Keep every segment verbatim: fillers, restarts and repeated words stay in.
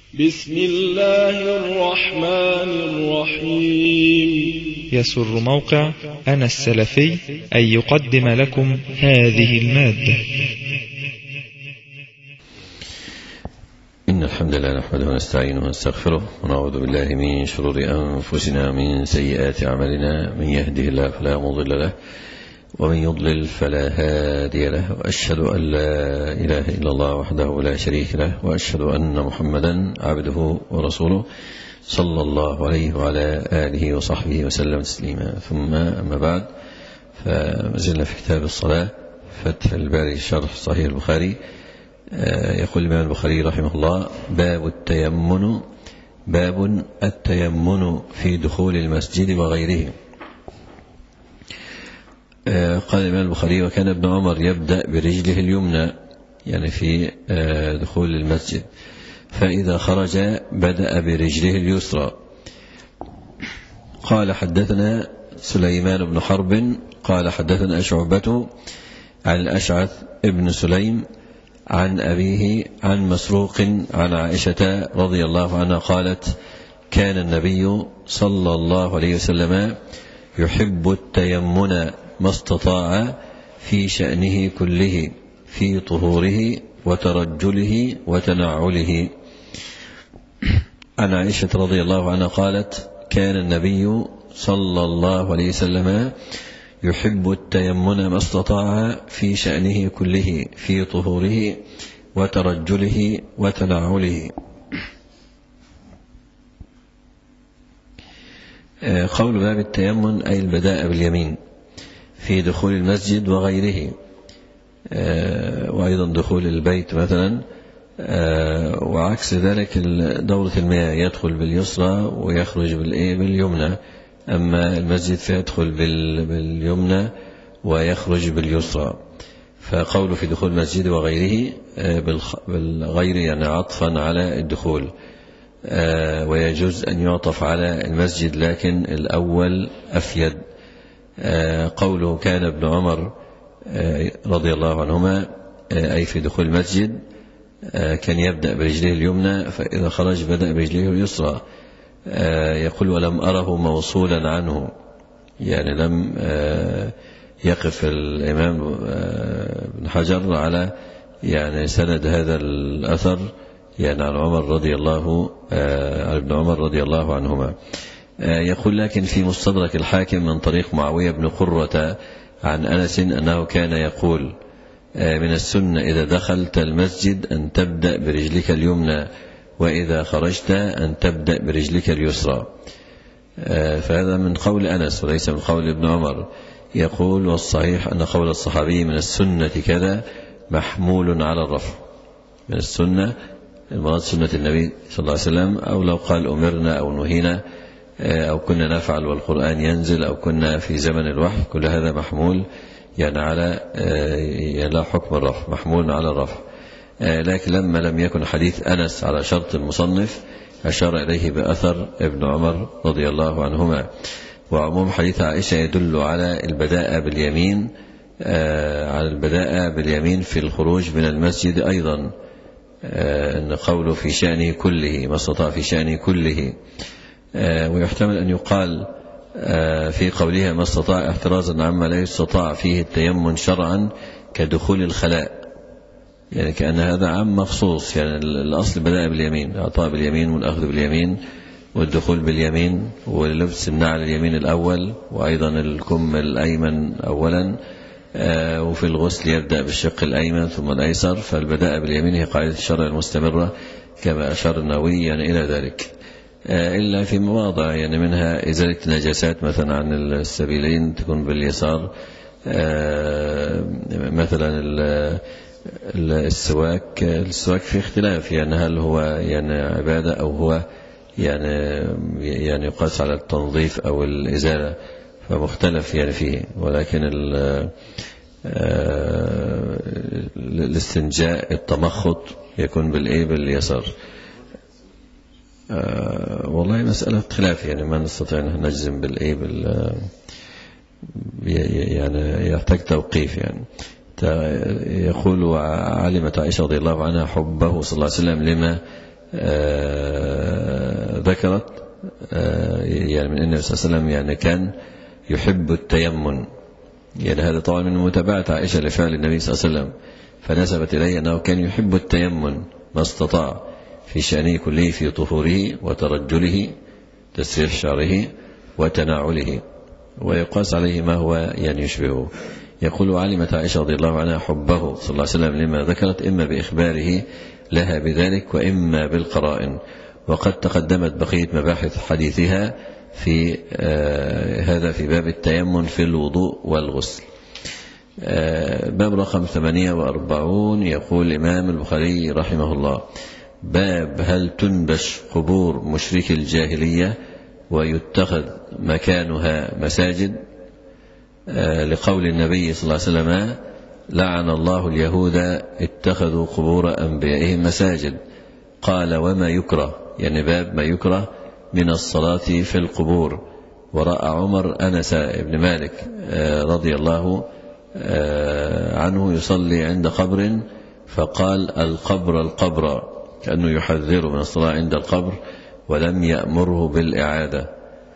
بسم الله الرحمن الرحيم. يسر موقع أنا السلفي أن يقدم لكم هذه المادة. إن الحمد لله نحمده ونستعينه ونستغفره ونعوذ بالله من شرور أنفسنا من سيئات أعمالنا، من يهده الله فلا مضل له ومن يضلل فلا هادي له، وأشهد أن لا إله إلا الله وحده لا شريك له، وأشهد أن محمدا عبده ورسوله صلى الله عليه وعلى آله وصحبه وسلم تسليما. ثم أما بعد، فمازلنا في كتاب الصلاة، فتح الباري شرح صحيح البخاري. يقول الإمام البخاري رحمه الله: باب التيمن باب التيمن في دخول المسجد وغيره. قال الإمام البخاري: وكان ابن عمر يبدأ برجله اليمنى، يعني في دخول المسجد، فإذا خرج بدأ برجله اليسرى. قال: حدثنا سليمان بن حرب قال حدثنا شعبة عن الأشعث ابن سليم عن أبيه عن مسروق عن عائشة رضي الله عنها قالت: كان النبي صلى الله عليه وسلم يحب التيمن ما استطاع في شأنه كله، في طهوره وترجله وتنعله. عن عائشة رضي الله عنها قالت: كان النبي صلى الله عليه وسلم يحب التيمن ما استطاع في شأنه كله، في طهوره وترجله وتنعله. قول باب التيمن أي البداء باليمين في دخول المسجد وغيره، وأيضا دخول البيت مثلا، وعكس ذلك دورة المياه يدخل باليسرى ويخرج باليمنى، أما المسجد فيدخل باليمنى ويخرج باليسرى. فقوله في دخول المسجد وغيره بالغير يعني عطفا على الدخول، ويجوز أن يعطف على المسجد، لكن الأول أفيد. قوله كان ابن عمر رضي الله عنهما أي في دخول المسجد كان يبدأ برجله اليمنى، فإذا خرج بدأ برجله اليسرى. يقول: ولم أره موصولا عنه، يعني لم يقف الإمام ابن حجر على يعني سند هذا الأثر يعني عن عمر رضي الله عن ابن عمر رضي الله عنهما. يقول: لكن في مستدرك الحاكم من طريق معاوية بن قرة عن أنس أنه كان يقول: من السنة إذا دخلت المسجد أن تبدأ برجلك اليمنى، وإذا خرجت أن تبدأ برجلك اليسرى. فهذا من قول أنس وليس من قول ابن عمر. يقول: والصحيح أن قول الصحابي من السنة كذا محمول على الرفع. من السنة المراد سنة النبي صلى الله عليه وسلم، أو لو قال أمرنا أو نهينا أو كنا نفعل والقرآن ينزل أو كنا في زمن الوحي، كل هذا محمول يعني على يعني لا حكم الرفع، محمول على الرفع. لكن لما لم يكن حديث أنس على شرط المصنف أشار إليه بأثر ابن عمر رضي الله عنهما. وعموم حديث عائشة يدل على البداء باليمين، على البداء باليمين في الخروج من المسجد أيضا، أن قوله في شأنه كله ما استطاع في شأنه كله. ويحتمل أن يقال في قولها ما استطاع احترازا عما لا يستطاع فيه التيمن شرعا كدخول الخلاء، يعني كأن هذا عام مخصوص. يعني الأصل بدأ باليمين، الإعطاء باليمين والأخذ باليمين والدخول باليمين ولبس النعل اليمين الأول، وأيضا الكم الأيمن أولا، وفي الغسل يبدأ بالشق الأيمن ثم الأيسر. فالبداء باليمين هي قاعدة الشرع المستمرة كما أشار النووي يعني إلى ذلك، إلا في مواضع يعني منها إزالة النجاسات مثلا عن السبيلين تكون باليسار، مثلا السواك السواك في اختلاف، يعني هل هو يعني عبادة أو هو يعني يعني يقاس على التنظيف أو الإزالة، فمختلف يعني فيه. ولكن الاستنجاء التمخط يكون بالإيه باليسار. أه والله مسألة خلاف، يعني ما نستطيع أن نجزم بالإيه بال يعني يحتاج توقيف. يعني يقول: وعلمت عائشة رضي الله عنها حبه صلى الله عليه وسلم لما ذكرت يعني من النبي صلى الله عليه وسلم يعني كان يحب التيمم، يعني هذا طبعا من متابعة عائشة لفعل النبي صلى الله عليه وسلم، فنسبت إليه أنه كان يحب التيمم ما استطاع في شأنه كله، في طهوره وترجله تسريح شعره وتناعله، ويقاس عليه ما هو يعني يشبهه. يقول علمت عائشة رضي الله عنها حبه صلى الله عليه وسلم لما ذكرت إما بإخباره لها بذلك وإما بالقرائن، وقد تقدمت بقية مباحث حديثها في آه هذا في باب التيمم في الوضوء والغسل. آه باب رقم ثمانية وأربعون. يقول الإمام البخاري رحمه الله: باب هل تنبش قبور مشرك الجاهلية ويتخذ مكانها مساجد، آه لقول النبي صلى الله عليه وسلم: لعن الله اليهود اتخذوا قبور أنبيائهم مساجد. قال: وما يكره، يعني باب ما يكره من الصلاة في القبور. ورأى عمر أنس بن مالك رضي الله عنه يصلي عند قبر فقال: القبر القبر، كأنه يحذر من الصلاة عند القبر ولم يأمره بالإعادة.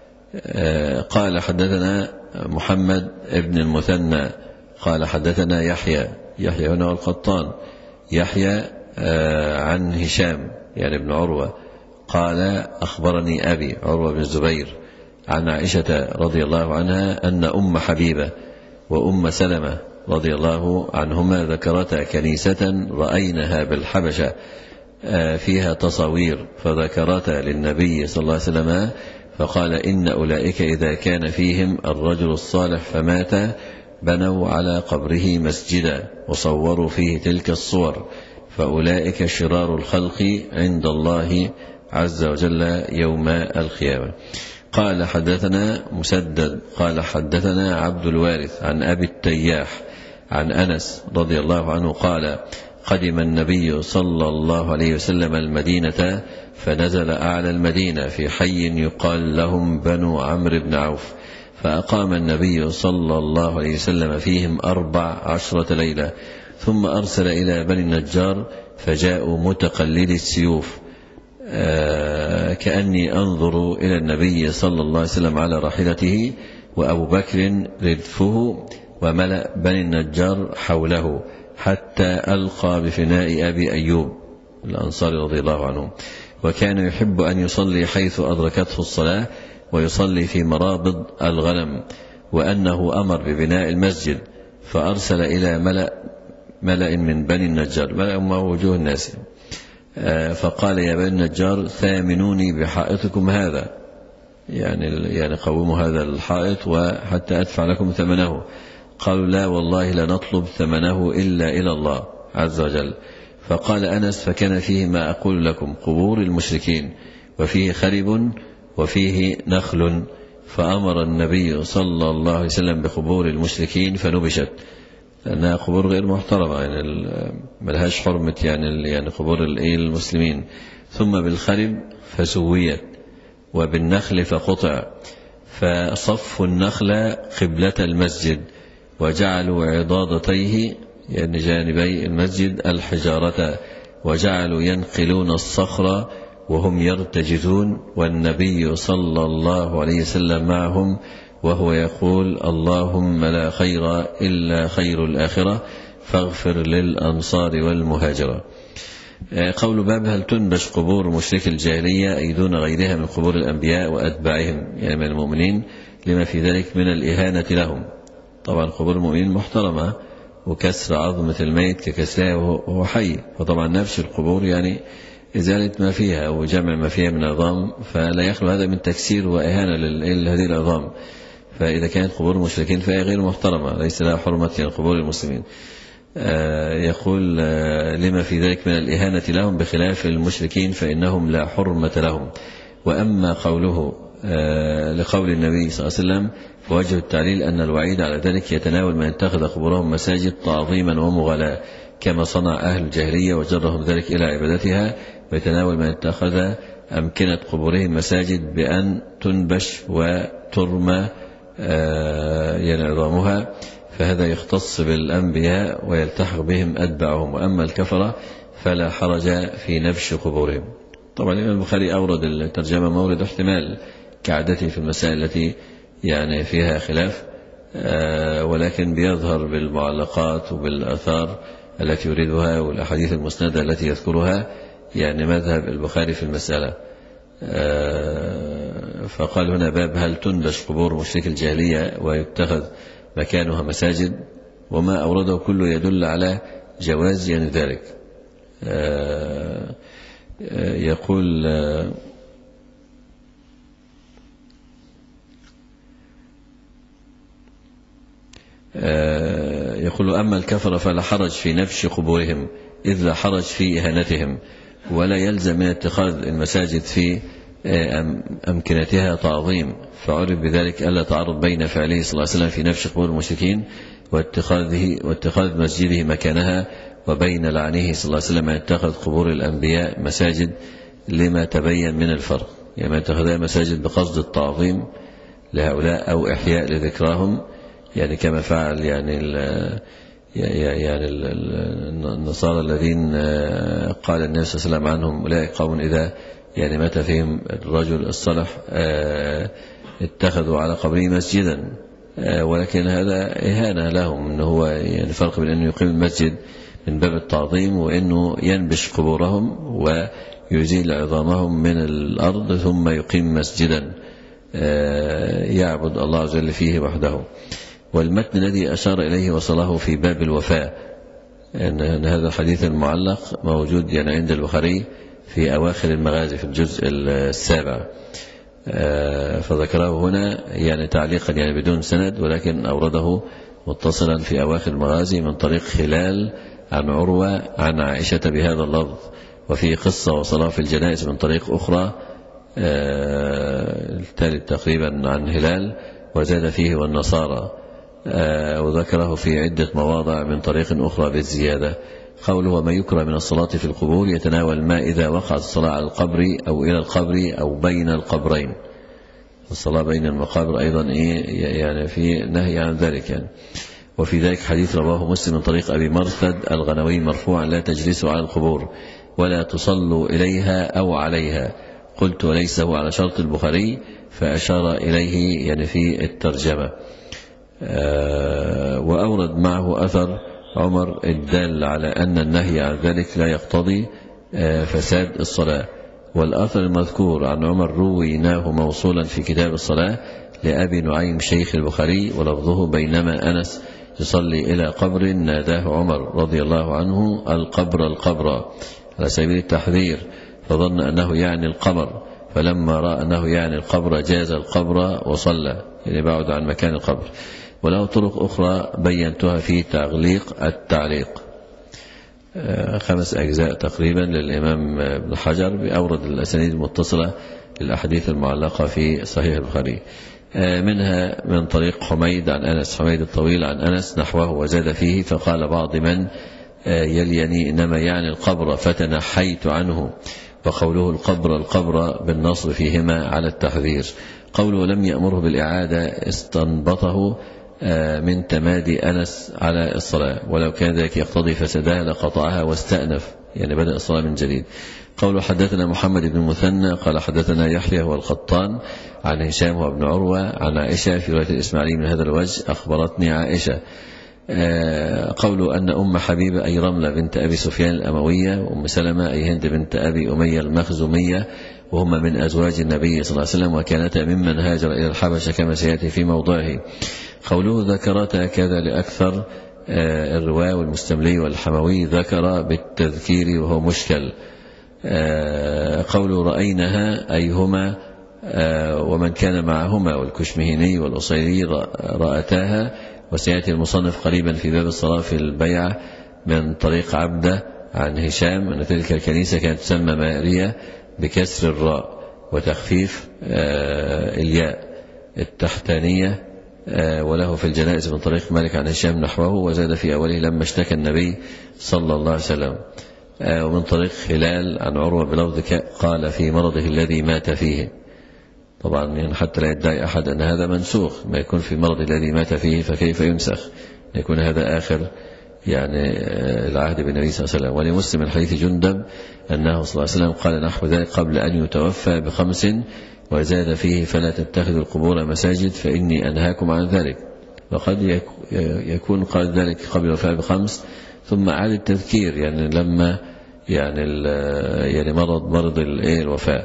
قال: حدثنا محمد بن المثنى قال: حدثنا يحيى يحيى هنا القطان يحيى عن هشام يعني ابن عروة قال: أخبرني أبي عروة بن الزبير عن عائشة رضي الله عنها أن أم حبيبة وأم سلمة رضي الله عنهما ذكرتا كنيسة رأينها بالحبشة فيها تصاوير، فذكرتا للنبي صلى الله عليه وسلم فقال: إن أولئك إذا كان فيهم الرجل الصالح فمات بنوا على قبره مسجدا وصوروا فيه تلك الصور، فأولئك شرار الخلق عند الله عز وجل يوم القيامة. قال: حدثنا مسدد قال: حدثنا عبد الوارث عن أبي التياح عن أنس رضي الله عنه قال: قدم النبي صلى الله عليه وسلم المدينة فنزل أعلى المدينة في حي يقال لهم بنو عمرو بن عوف، فأقام النبي صلى الله عليه وسلم فيهم أربع عشرة ليلة، ثم أرسل إلى بني النجار فجاءوا متقلدي السيوف، آه كأني أنظر إلى النبي صلى الله عليه وسلم على راحلته وأبو بكر ردفه وملأ بني النجار حوله، حتى ألقى بفناء أبي أيوب الأنصاري رضي الله عنه، وكان يحب أن يصلي حيث أدركته الصلاة ويصلي في مرابض الغنم، وأنه أمر ببناء المسجد فأرسل إلى ملأ ملأ من بني النجار، ملأ ما وجوه الناس، فقال: يا بني النجار ثامنوني بحائطكم هذا، يعني يعني قوموا هذا الحائط وحتى أدفع لكم ثمنه. قالوا: لا والله لا نطلب ثمنه إلا إلى الله عز وجل. فقال أنس: فكان فيه ما أقول لكم قبور المشركين، وفيه خرب وفيه نخل، فأمر النبي صلى الله عليه وسلم بقبور المشركين فنبشت، لأنها قبور غير محترمة يعني ملهاش حرمة يعني يعني قبور المسلمين، ثم بالخرب فسويت، وبالنخل فقطع، فصفوا النخل قبلة المسجد وجعلوا عضادتيه يعني جانبي المسجد الحجارة، وجعلوا ينقلون الصخرة وهم يرتجزون، والنبي صلى الله عليه وسلم معهم وهو يقول: اللهم لا خير إلا خير الآخرة فاغفر للأنصار والمهاجرة. قول باب هل تنبش قبور مشرك الجاهلية أي دون غيرها من قبور الأنبياء وأتباعهم يعني من المؤمنين، لما في ذلك من الإهانة لهم. طبعا قبور المؤمنين محترمة، وكسر عظمة الميت ككسرها وهو حي، وطبعا نبش القبور يعني إزالة ما فيها وجمع ما فيها من عظام، فلا يخلو هذا من تكسير وإهانة لهذه العظام. فإذا كانت قبور المشركين فهي غير محترمة، ليس لها حرمة يعني قبور المسلمين. آه يقول آه لما في ذلك من الإهانة لهم، بخلاف المشركين فإنهم لا حرمة لهم. وأما قوله آه لقول النبي صلى الله عليه وسلم فوجه التعليل أن الوعيد على ذلك يتناول من اتخذ قبورهم مساجد تعظيما ومغالاة كما صنع أهل الجاهلية وجرهم ذلك إلى عبادتها، ويتناول من اتخذ أمكنة قبورهم مساجد بأن تنبش وترمى يعني عظامها، فهذا يختص بالأنبياء ويلتحق بهم أتباعهم. وأما الكفرة فلا حرج في نبش قبورهم. طبعا الإمام البخاري أورد الترجمة مورد احتمال كعادته في المسائل التي يعني فيها خلاف، ولكن بيظهر بالمعلقات وبالآثار التي يريدها والأحاديث المسندة التي يذكرها يعني مذهب البخاري في المسألة. فقال هنا باب هل تنبش قبور مشرك الجاهلية ويتخذ مكانها مساجد، وما أورده كله يدل على جواز يعني ذلك. يقول يقول أما الكفر فلا حرج في نبش قبورهم إذ لا حرج في إهانتهم، ولا يلزم من اتخاذ المساجد في أمكنتها تعظيم، فعرف بذلك ألا تعرض بين فعله صلى الله عليه وسلم في نبش قبور المشركين واتخاذه واتخاذ مسجده مكانها، وبين لعنه صلى الله عليه وسلم أن يتخذ قبور الأنبياء مساجد لما تبين من الفرق، يعني ما اتخذها مساجد بقصد التعظيم لهؤلاء أو إحياء لذكراهم، يعني كما فعل يعني ال يعني النصارى الذين قال النبي صلى الله عليه وسلم عنهم أولئك قوم إذا يعني مات فيهم الرجل الصالح اتخذوا على قبره مسجدا، ولكن هذا إهانة لهم، إنه هو يعني فرق بين أنه يقيم المسجد من باب التعظيم وأنه ينبش قبورهم ويزيل عظامهم من الأرض ثم يقيم مسجدا يعبد الله عز وجل فيه وحده. والمتن الذي أشار إليه وصله في باب الوفاء، أن هذا الحديث المعلق موجود يعني عند البخاري في أواخر المغازي في الجزء السابع، فذكره هنا يعني تعليقا يعني بدون سند، ولكن أورده متصلا في أواخر المغازي من طريق خلال عن عروة عن عائشة بهذا اللفظ، وفي قصة وصلاه في الجنائز من طريق أخرى الثالث تقريبا عن هلال وزاد فيه والنصارى، وذكره في عدة مواضع من طريق أخرى بالزيادة. قوله وما يكره من الصلاة في القبور يتناول ما إذا وقعت الصلاة على القبر أو إلى القبر أو بين القبرين، الصلاة بين المقابر أيضا إيه يعني في نهي عن ذلك يعني. وفي ذلك حديث رواه مسلم من طريق أبي مرثد الغنوي مرفوعا لا تجلسوا على القبور ولا تصلوا إليها أو عليها، قلت وليس هو على شرط البخاري، فأشار إليه يعني في الترجمة. وأورد معه أثر عمر الدال على أن النهي عن ذلك لا يقتضي فساد الصلاة. والأثر المذكور عن عمر رويناه موصولا في كتاب الصلاة لأبي نعيم شيخ البخاري، ولفظه بينما أنس يصلي إلى قبر ناداه عمر رضي الله عنه القبر القبر على سبيل التحذير، فظن أنه يعني القبر، فلما رأى أنه يعني القبر جاز القبر وصلى، يعني بعد عن مكان القبر. وله طرق أخرى بينتها في تعليق التعليق، خمس أجزاء تقريبا للإمام ابن حجر بأورد الأسانيد المتصلة للأحاديث المعلقة في صحيح البخاري، منها من طريق حميد عن أنس، حميد الطويل عن أنس نحوه وزاد فيه، فقال بعض من يليني إنما يعني القبر فتنحيت عنه، وقوله القبر القبر بالنصب فيهما على التحذير. قوله لم يأمره بالإعادة استنبطه من تمادي أنس على الصلاة، ولو كان ذلك يقتضي فسادها لقطعها واستأنف، يعني بدأ الصلاة من جديد. قوله حدثنا محمد بن المثنى قال حدثنا يحيى والقطان عن هشام وابن عروة عن عائشة في رواية الإسماعيلي من هذا الوجه أخبرتني عائشة. قوله أن أم حبيبة أي رملة بنت أبي سفيان الأموية، وأم سلمة أي هند بنت أبي أمية المخزومية، وهما من أزواج النبي صلى الله عليه وسلم، وكانتا ممن هاجر إلى الحبشة كما سيأتي في موضعه. قوله ذكرتا كذا لأكثر الرواة والمستملي والحموي ذكر بالتذكير وهو مشكل. قوله رأينها أي هما ومن كان معهما، والكشمهيني والأصيلي رأتاها، وسيأتي المصنف قريبا في باب الصلاة في البيعة من طريق عبدة عن هشام أن تلك الكنيسة كانت تسمى ماريا بكسر الراء وتخفيف الياء التحتانية. وله في الجنائز من طريق مالك عن هشام نحوه، وزاد في أوله لما اشتكى النبي صلى الله عليه وسلم. ومن طريق خلال عن عروة بلفظ قال في مرضه الذي مات فيه، طبعا يعني حتى لا يدعي أحد أن هذا منسوخ، ما يكون في مرض الذي مات فيه فكيف ينسخ، يكون هذا آخر يعني العهد بالنبي صلى الله عليه وسلم. ولمسلم من حديث جندب أنه صلى الله عليه وسلم قال نحو ذلك قبل أن يتوفى بخمس، وزاد فيه فلا تتخذوا القبور مساجد فإني أنهاكم عن ذلك. وقد يكون قال ذلك قبل الوفاة بخمس ثم أعاد التذكير يعني لما يعني يعني مرض مرض الوفاة.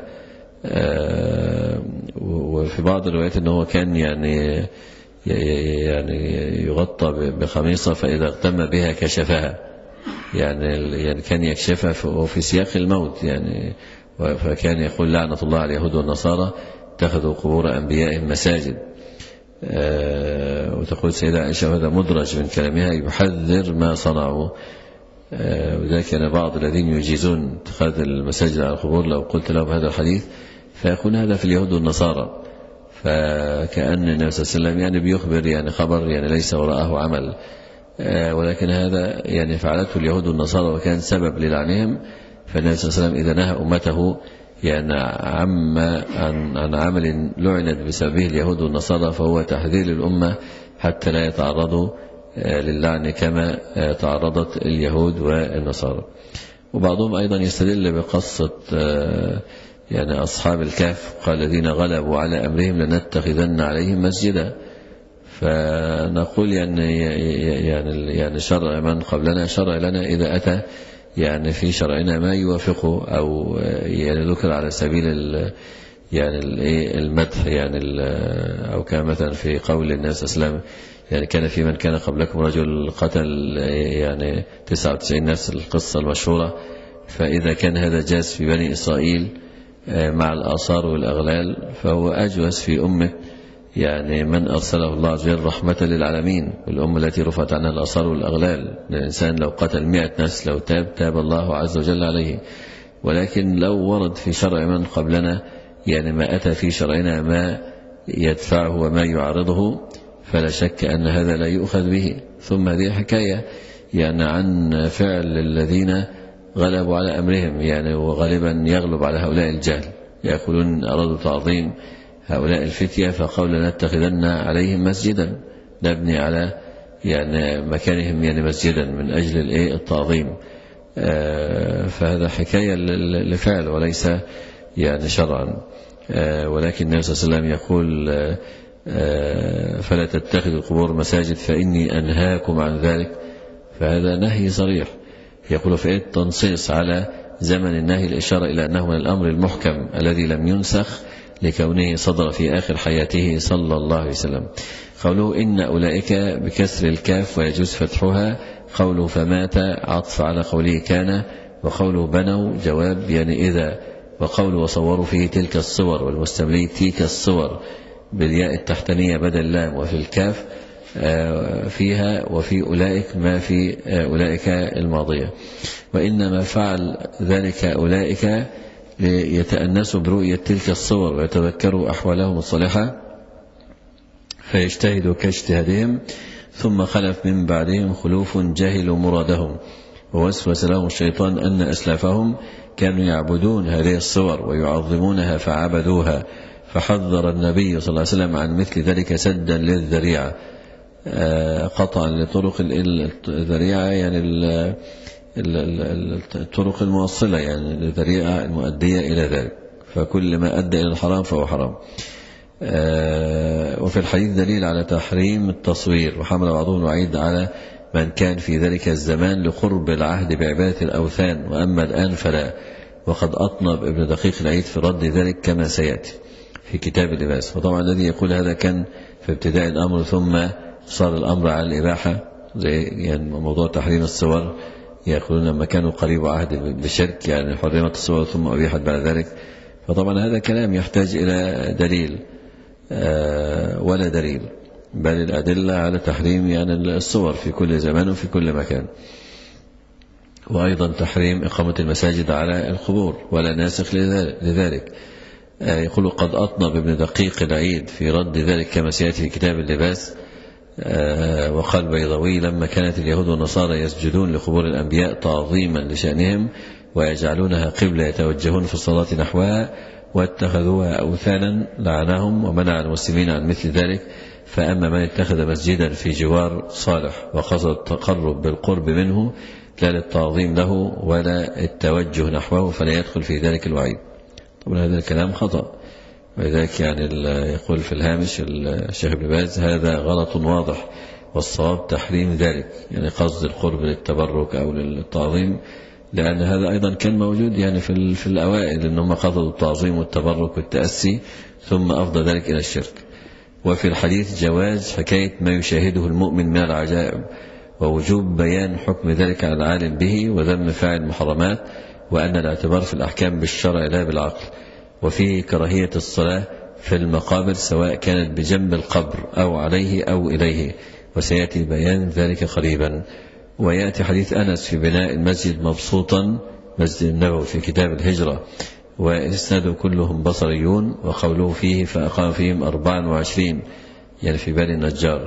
وفي بعض الروايات أنه كان يعني يعني يغطى بخميصة فإذا اغتم بها كشفها، يعني يعني كان يكشفها وفي سياق الموت يعني. فكان يقول لعنة الله على اليهود والنصارى اتخذوا قبور أنبيائهم مساجد. وتقول سيدة عائشة هذا مدرج من كلامها يحذر ما صنعوا. وذلك كان بعض الذين يجيزون اتخاذ المساجد على القبور لو قلت لهم هذا الحديث فيكون هذا في اليهود والنصارى، فكأن النبي صلى الله عليه وسلم يعني بيخبر يعني خبر يعني ليس وراءه عمل. ولكن هذا يعني فعلته اليهود والنصارى وكان سبب للعنهم. فالنبي صلى الله عليه وسلم إذا نهى أمته يعني عم عن, عن عمل لعنت بسببه اليهود والنصارى فهو تحذير للأمة حتى لا يتعرضوا للعن كما تعرضت اليهود والنصارى. وبعضهم أيضا يستدل بقصة يعني أصحاب الكهف قال الذين غلبوا على أمرهم لنتخذن عليهم مسجدا. فنقول يعني يعني يعني شرع من قبلنا شرع لنا إذا أتى يعني في شرعنا ما يوافقه أو يعني ذكر على سبيل يعني المدح يعني أو كان مثلا في قول الناس أسلام يعني كان في من كان قبلكم رجل قتل يعني تسعة وتسعين نفس القصة المشهورة. فإذا كان هذا جاز في بني إسرائيل مع الآثار والأغلال فهو أجوز في أمة يعني من أرسله الله عز وجل رحمة للعالمين، والأمة التي رفعت عنها الآثار والأغلال. الإنسان لو قتل مئة نفس لو تاب تاب الله عز وجل عليه. ولكن لو ورد في شرع من قبلنا يعني ما أتى في شرعنا ما يدفعه وما يعارضه فلا شك أن هذا لا يؤخذ به. ثم هذه حكاية يعني عن فعل الذين غلبوا على أمرهم يعني وغالبا يغلب على هؤلاء الجهل، يقولون أرادوا تعظيم هؤلاء الفتية فقول نتخذن عليهم مسجدا نبني على يعني مكانهم يعني مسجدا من أجل التعظيم. فهذا حكاية لفعل وليس يعني شرعا. ولكن النبي صلى الله عليه وسلم يقول فلا تتخذوا القبور مساجد فإني أنهاكم عن ذلك، فهذا نهي صريح. يقول في التنصيص على زمن النهي الإشارة إلى أنه من الأمر المحكم الذي لم ينسخ لكونه صدر في آخر حياته صلى الله عليه وسلم. قوله إن أولئك بكسر الكاف ويجوز فتحها، قوله فمات عطف على قوله كان، وقوله بنوا جواب يعني إذا، وقوله وصوروا فيه تلك الصور والمستملي تلك الصور بالياء التحتانية بدل لام وفي الكاف فيها وفي أولئك ما في أولئك الماضية. وإنما فعل ذلك أولئك يتأنسوا برؤية تلك الصور ويتذكروا أحوالهم الصالحة فيجتهدوا كاجتهادهم، ثم خلف من بعدهم خلوف جهلوا مرادهم ووسوس لهم الشيطان أن أسلافهم كانوا يعبدون هذه الصور ويعظمونها فعبدوها، فحذر النبي صلى الله عليه وسلم عن مثل ذلك سدا للذريعة، قطعا لطرق الذريعة يعني الطرق الموصلة يعني الذريعة المؤدية إلى ذلك، فكل ما أدى إلى الحرام فهو حرام. وفي الحديث دليل على تحريم التصوير، وحمل بعضهم الوعيد على من كان في ذلك الزمان لقرب العهد بعبادة الأوثان، وأما الآن فلا. وقد أطنب ابن دقيق العيد في رد ذلك كما سيأتي في كتاب اللباس. وطبعا الذي يقول هذا كان في ابتداء الأمر ثم صار الأمر على الإباحة، زي يعني موضوع تحريم الصور، يقولون لما كانوا قريب عهد بالشرك يعني حرمت الصور ثم أبيحت بعد ذلك. فطبعا هذا كلام يحتاج إلى دليل ولا دليل، بل الأدلة على تحريم يعني الصور في كل زمان وفي كل مكان. وأيضا تحريم إقامة المساجد على القبور ولا ناسخ لذلك. يقول قد أطنب ابن دقيق العيد في رد ذلك كما سيأتي في كتاب اللباس. وقال بيضوي لما كانت اليهود والنصارى يسجدون لقبور الأنبياء تعظيما لشأنهم ويجعلونها قبلة يتوجهون في الصلاة نحوها واتخذوها أوثانا لعنهم ومنع المسلمين عن مثل ذلك، فأما من اتخذ مسجدا في جوار صالح وقصد التقرب بالقرب منه لا للتعظيم له ولا التوجه نحوه فلا يدخل في ذلك الوعيد. طبعا هذا الكلام خطأ، ولذلك يعني يقول في الهامش الشيخ ابن باز هذا غلط واضح، والصواب تحريم ذلك، يعني قصد القرب للتبرك أو للتعظيم، لأن هذا أيضا كان موجود يعني في في الأوائل أنهم قصدوا التعظيم والتبرك والتأسي ثم أفضى ذلك إلى الشرك. وفي الحديث جواز حكاية ما يشاهده المؤمن من العجائب، ووجوب بيان حكم ذلك على العالم به، وذم فاعل المحرمات، وأن الاعتبار في الأحكام بالشرع لا بالعقل. وفيه كراهية الصلاة في المقابر سواء كانت بجنب القبر أو عليه أو إليه، وسيأتي بيان ذلك قريبا. ويأتي حديث أنس في بناء المسجد مبسوطا، مسجد النبوي في كتاب الهجرة، وإسناد كلهم بصريون، وقوله فيه فأقام فيهم أربعا وعشرين يعني في بني النجار.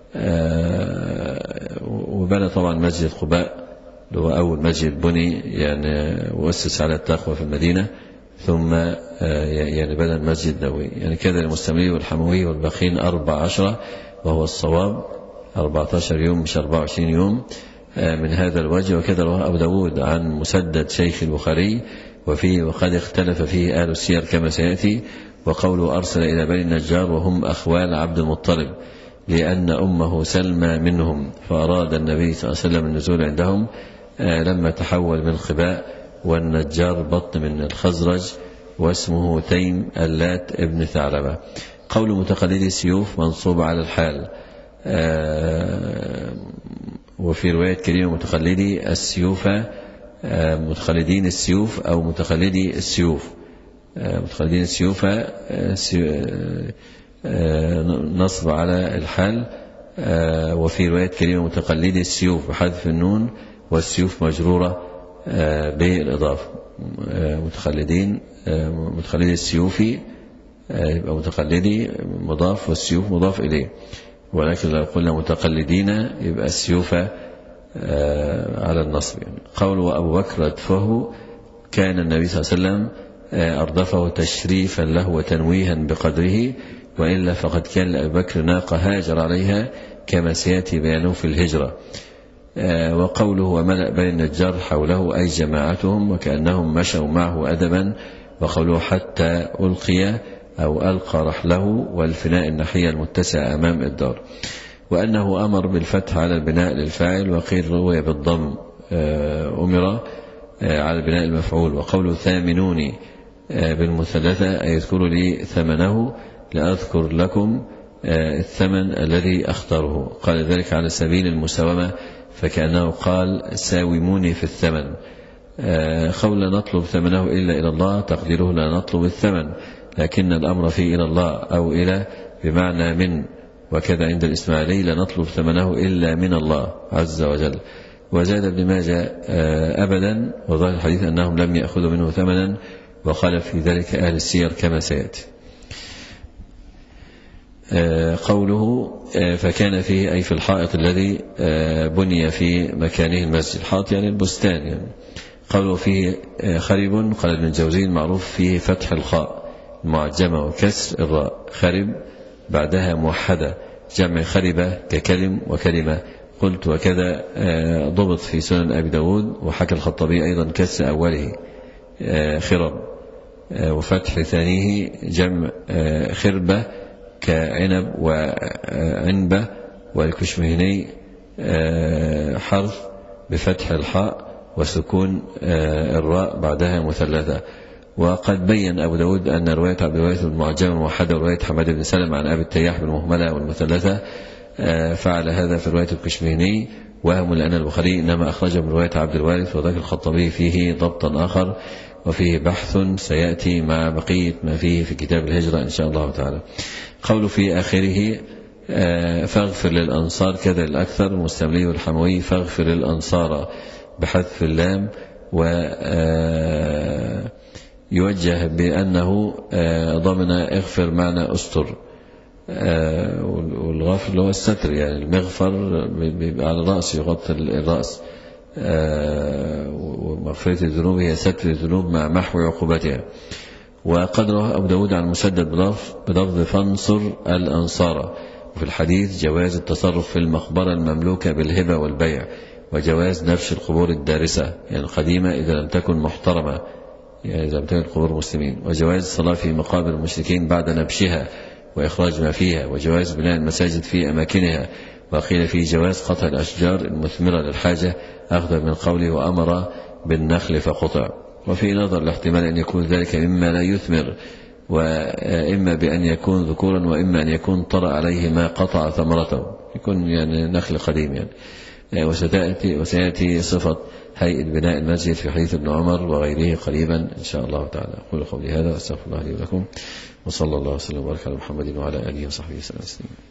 وبنى طبعا مسجد قباء اللي هو أول مسجد بني يعني وأسس على التقوى في المدينة، ثم يعني بنى المسجد النبوي. يعني كذا المستملي والحموي والباقين أربع عشرة، وهو الصواب أربعة عشر يوم مش أربعة وعشرين يوم من هذا الوجه. وكذا رواه أبو داود عن مسدد شيخ البخاري وفيه وقد اختلف فيه آل السير كما سيأتي. وقوله أرسل إلى بني النجار وهم أخوال عبد المطلب لأن أمه سلمى منهم، فأراد النبي صلى الله عليه وسلم النزول عندهم لما تحول من قباء، والنجار بطن من الخزرج، واسمه تيم اللات ابن ثعلبة. قول متقلدي السيوف منصوب على الحال. وفي رواية كريمة متقلدي السيوف متقلدين السيوف أو متقلدي السيوف. متقلدين السيوف نصب على الحال. وفي رواية كريمة متقلدي السيوف بحذف النون، والسيوف مجرورة بالإضافة. متقلدين متقلدي السيوفي يبقى متقلدي مضاف والسيوف مضاف إليه، ولكن لو قلنا متقلدين يبقى السيوف على النصب. يعني قول وأبو بكر أدفه كان النبي صلى الله عليه وسلم أردفه تشريفا له وتنويها بقدره، وإلا فقد كان لأبي بكر ناقة هاجر عليها كما سيأتي بيانه في الهجرة. وقوله وملأ بني النجار حوله أي جماعتهم وكأنهم مشوا معه أدبا. وقوله حتى ألقي أو ألقى رحله، والفناء الناحية المتسعة أمام الدار. وأنه أمر بالفتح على البناء للفاعل، وقيل روي بالضم أمر على البناء المفعول. وقوله ثامنوني بالمثلثة أي اذكروا لي ثمنه لأذكر لكم الثمن الذي أختاره. قال ذلك على سبيل المساومة، فكأنه قال ساوموني في الثمن. قول لا نطلب ثمنه إلا إلى الله، تقديره لا نطلب الثمن، لكن الأمر فيه إلى الله أو إلى بمعنى من. وكذا عند الإسماعيلي لا نطلب ثمنه إلا من الله عز وجل. وزاد ابن ماجه أبدا، وظاهر الحديث أنهم لم يأخذوا منه ثمنا، وقال في ذلك أهل السير كما سيأتي. قوله فكان فيه أي في الحائط الذي بني في مكانه المسجد، الحائط يعني البستان يعني. قوله فيه خرب، قال ابن الجوزي معروف فيه فتح الخاء المعجمة وكسر الراء، خرب بعدها موحدة، جمع خربة ككلم وكلمة. قلت وكذا ضبط في سنن أبي داود، وحكى الخطبي أيضا كسر أوله خرب، وفتح ثانيه جمع خربة كعنب وعنبة. والكشمهني حرف بفتح الحاء وسكون الراء بعدها مثلثة. وقد بين أبو داود أن رواية عبد الوارث المعجم الموحدة ورواية حماد بن سلم عن أبي التياح بالمهملة والمثلثة فعل هذا في رواية الكشمهني، وهم لأن البخاري إنما أخرجه من رواية عبد الوارث، وذاك الخطبي فيه ضبطا آخر وفيه بحث سيأتي مع بقية ما فيه في كتاب الهجرة إن شاء الله تعالى. قول في آخره فاغفر للأنصار، كذا الأكثر المستملي والحموي فاغفر للأنصار بحذف اللام، ويوجه بأنه ضمن اغفر معنى أستر، والغفر اللي هو الستر، يعني المغفر بيبقى على الرأس يغطي الرأس، ومغفرة الذنوب هي ستر الذنوب مع محو عقوبتها. وقد رواه أبو داود عن مسدد بلفظ فانصر الأنصار، وفي الحديث جواز التصرف في المقبرة المملوكة بالهبة والبيع، وجواز نبش القبور الدارسة يعني القديمة إذا لم تكن محترمة يعني إذا لم تكن قبور المسلمين، وجواز الصلاة في مقابر المشركين بعد نبشها وإخراج ما فيها، وجواز بناء المساجد في أماكنها. وقيل فيه جواز قطع الأشجار المثمرة للحاجة أخذ من قوله وأمر بالنخل فقطع. وفي نظر الاحتمال أن يكون ذلك مما لا يثمر، وإما بأن يكون ذكورا وإما أن يكون طرأ عليه ما قطع ثمرته يكون يعني نخل قديم يعني. وستأتي, وسيأتي صفة هيئة بناء المسجد في حديث ابن عمر وغيره قريبا إن شاء الله تعالى. أقول قولي هذا وأستغفر الله لي ولكم، وصلى الله وسلم وبارك على محمد وعلى آله وصحبه وسلم.